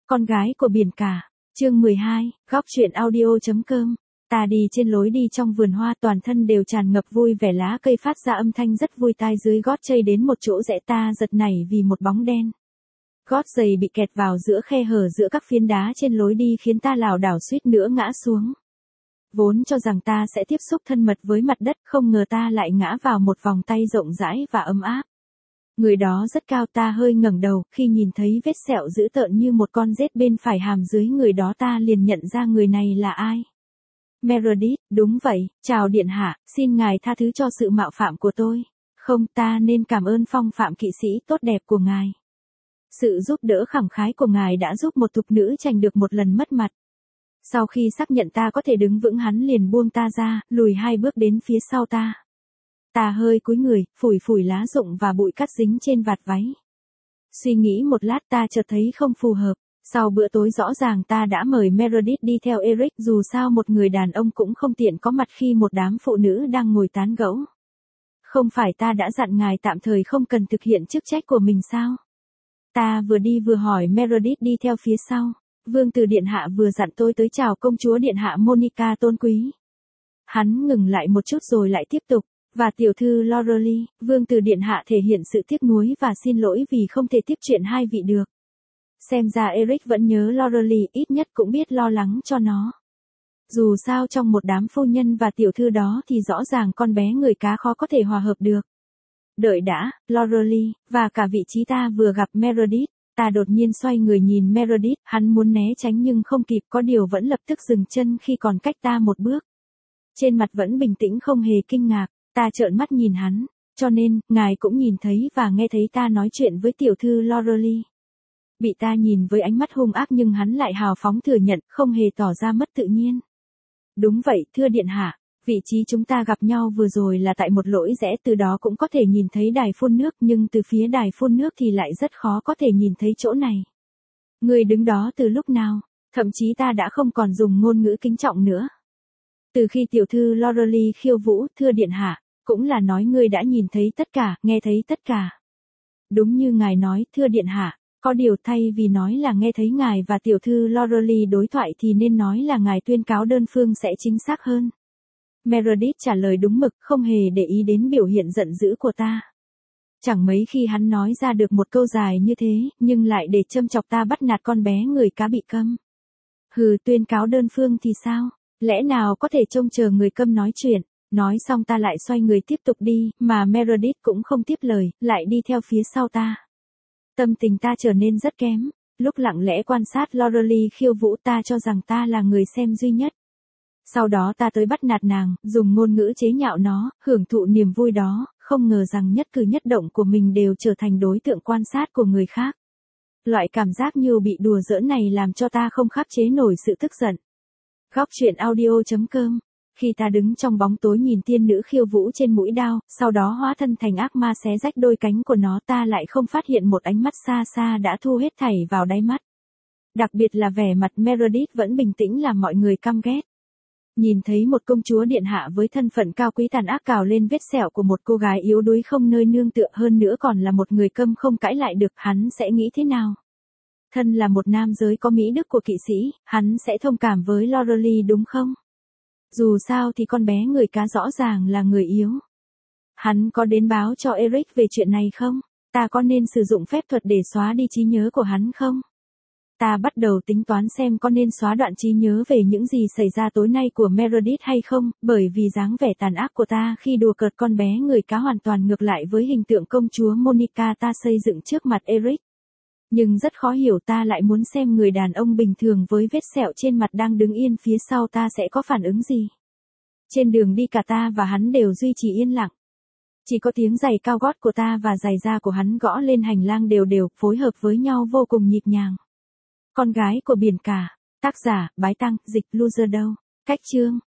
Con gái của biển cả. Chương 12, góc truyện audio.com. Ta đi trên lối đi trong vườn hoa, toàn thân đều tràn ngập vui vẻ, lá cây phát ra âm thanh rất vui tai, dưới gót chây đến một chỗ rẽ ta giật nảy vì một bóng đen. Gót giày bị kẹt vào giữa khe hở giữa các phiến đá trên lối đi khiến ta lảo đảo suýt nữa ngã xuống. Vốn cho rằng ta sẽ tiếp xúc thân mật với mặt đất, không ngờ ta lại ngã vào một vòng tay rộng rãi và ấm áp. Người đó rất cao, ta hơi ngẩng đầu, khi nhìn thấy vết sẹo dữ tợn như một con rết bên phải hàm dưới người đó ta liền nhận ra người này là ai. Meredith, đúng vậy, chào điện hạ, xin ngài tha thứ cho sự mạo phạm của tôi. Không, ta nên cảm ơn phong phạm kỵ sĩ tốt đẹp của ngài. Sự giúp đỡ khẳng khái của ngài đã giúp một thục nữ tránh được một lần mất mặt. Sau khi xác nhận ta có thể đứng vững, hắn liền buông ta ra, lùi 2 bước đến phía sau ta. Ta hơi cúi người, phủi phủi lá rụng và bụi cát dính trên vạt váy. Suy nghĩ một lát ta chợt thấy không phù hợp. Sau bữa tối rõ ràng ta đã mời Meredith đi theo Eric, dù sao một người đàn ông cũng không tiện có mặt khi một đám phụ nữ đang ngồi tán gẫu. Không phải ta đã dặn ngài tạm thời không cần thực hiện chức trách của mình sao? Ta vừa đi vừa hỏi Meredith đi theo phía sau. Vương tử điện hạ vừa dặn tôi tới chào công chúa điện hạ Monica tôn quý. Hắn ngừng lại một chút rồi lại tiếp tục. Và tiểu thư Loreley, vương tử điện hạ thể hiện sự tiếc nuối và xin lỗi vì không thể tiếp chuyện hai vị được. Xem ra Eric vẫn nhớ Loreley, ít nhất cũng biết lo lắng cho nó. Dù sao trong một đám phu nhân và tiểu thư đó thì rõ ràng con bé người cá khó có thể hòa hợp được. Đợi đã, Loreley, và cả vị trí ta vừa gặp Meredith. Ta đột nhiên xoay người nhìn Meredith, hắn muốn né tránh nhưng không kịp, có điều vẫn lập tức dừng chân khi còn cách ta một bước. Trên mặt vẫn bình tĩnh không hề kinh ngạc. Ta trợn mắt nhìn hắn, cho nên, ngài cũng nhìn thấy và nghe thấy ta nói chuyện với tiểu thư Loreley. Bị ta nhìn với ánh mắt hung ác nhưng hắn lại hào phóng thừa nhận, không hề tỏ ra mất tự nhiên. Đúng vậy, thưa điện hạ, vị trí chúng ta gặp nhau vừa rồi là tại một lỗi rẽ, từ đó cũng có thể nhìn thấy đài phun nước, nhưng từ phía đài phun nước thì lại rất khó có thể nhìn thấy chỗ này. Người đứng đó từ lúc nào? Thậm chí ta đã không còn dùng ngôn ngữ kính trọng nữa. Từ khi tiểu thư Loreley khiêu vũ, thưa điện hạ, cũng là nói ngươi đã nhìn thấy tất cả, nghe thấy tất cả. Đúng như ngài nói, thưa điện hạ, có điều thay vì nói là nghe thấy ngài và tiểu thư Loreley đối thoại thì nên nói là ngài tuyên cáo đơn phương sẽ chính xác hơn. Meredith trả lời đúng mực, không hề để ý đến biểu hiện giận dữ của ta. Chẳng mấy khi hắn nói ra được một câu dài như thế, nhưng lại để châm chọc ta bắt nạt con bé người cá bị câm. Hừ, tuyên cáo đơn phương thì sao? Lẽ nào có thể trông chờ người câm nói chuyện? Nói xong ta lại xoay người tiếp tục đi, mà Meredith cũng không tiếp lời, lại đi theo phía sau ta. Tâm tình ta trở nên rất kém. Lúc lặng lẽ quan sát Loreley khiêu vũ ta cho rằng ta là người xem duy nhất. Sau đó ta tới bắt nạt nàng, dùng ngôn ngữ chế nhạo nó, hưởng thụ niềm vui đó, không ngờ rằng nhất cử nhất động của mình đều trở thành đối tượng quan sát của người khác. Loại cảm giác như bị đùa giỡn này làm cho ta không khắc chế nổi sự tức giận. Góc truyện audio.com. Khi ta đứng trong bóng tối nhìn tiên nữ khiêu vũ trên mũi đao, sau đó hóa thân thành ác ma xé rách đôi cánh của nó, ta lại không phát hiện một ánh mắt xa xa đã thu hết thảy vào đáy mắt. Đặc biệt là vẻ mặt Meredith vẫn bình tĩnh làm mọi người căm ghét. Nhìn thấy một công chúa điện hạ với thân phận cao quý tàn ác cào lên vết sẹo của một cô gái yếu đuối không nơi nương tựa, hơn nữa còn là một người câm không cãi lại được, hắn sẽ nghĩ thế nào? Thân là một nam giới có mỹ đức của kỵ sĩ, hắn sẽ thông cảm với Loreley đúng không? Dù sao thì con bé người cá rõ ràng là người yếu. Hắn có đến báo cho Eric về chuyện này không? Ta có nên sử dụng phép thuật để xóa đi trí nhớ của hắn không? Ta bắt đầu tính toán xem có nên xóa đoạn trí nhớ về những gì xảy ra tối nay của Meredith hay không, bởi vì dáng vẻ tàn ác của ta khi đùa cợt con bé người cá hoàn toàn ngược lại với hình tượng công chúa Monica ta xây dựng trước mặt Eric. Nhưng rất khó hiểu, ta lại muốn xem người đàn ông bình thường với vết sẹo trên mặt đang đứng yên phía sau ta sẽ có phản ứng gì. Trên đường đi cả ta và hắn đều duy trì yên lặng. Chỉ có tiếng giày cao gót của ta và giày da của hắn gõ lên hành lang đều đều, phối hợp với nhau vô cùng nhịp nhàng. Con gái của biển cả. Tác giả, Bái Tăng, dịch loser đâu. Cách chương.